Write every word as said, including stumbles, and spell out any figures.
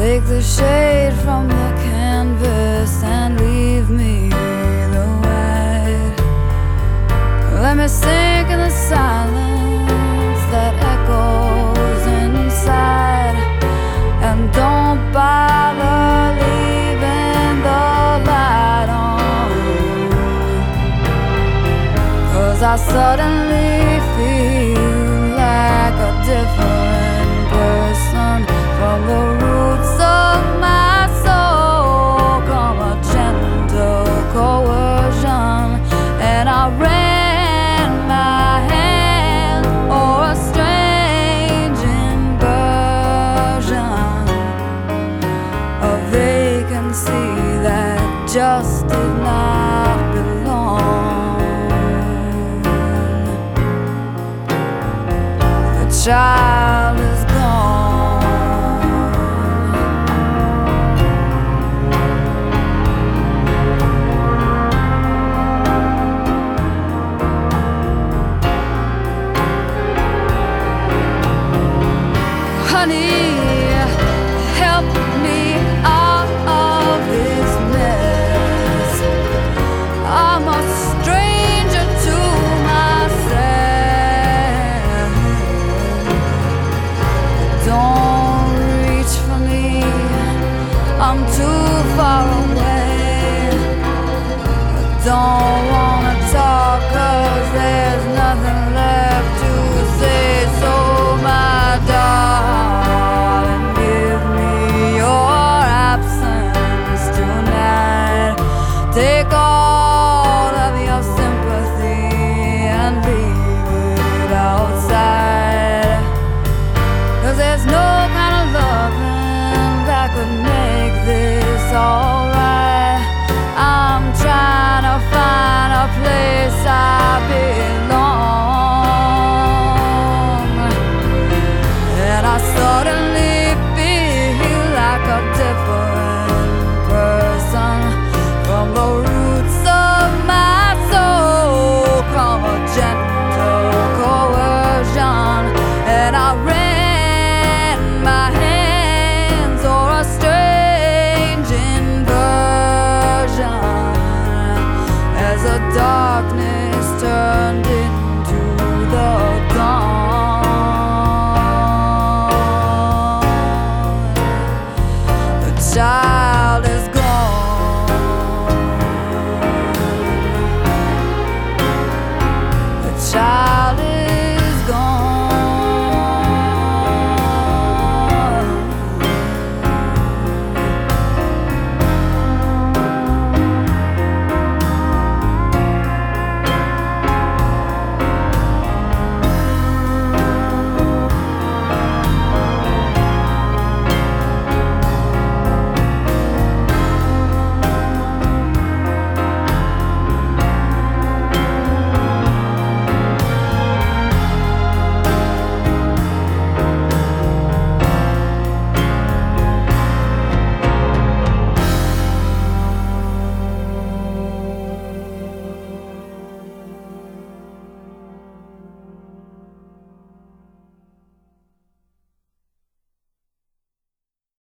Take the shade from the canvas and leave me the white. Let me sink in the silence that echoes inside, and don't bother leaving the light on, 'cause I suddenly feel like a different person. From the roots of my soul come a gentle coercion, and I ran my hand o'er a strange inversion, a vacancy that just did not belong. The child is honey, help me out of this mess. I'm a stranger to myself. Don't reach for me, I'm too far away. I don't wanna talk 'cause there's nothing left to say. So my darling, take all of your sympathy and leave it outside, 'cause there's no kind of loving that could make this alright. I'm trying to find a place I belong, and I suddenly feel like a different person. From the roots of my soul come a gentle coercion, and I ran my hands o'er a strange inversion, as the darkness turned into the dawn. The child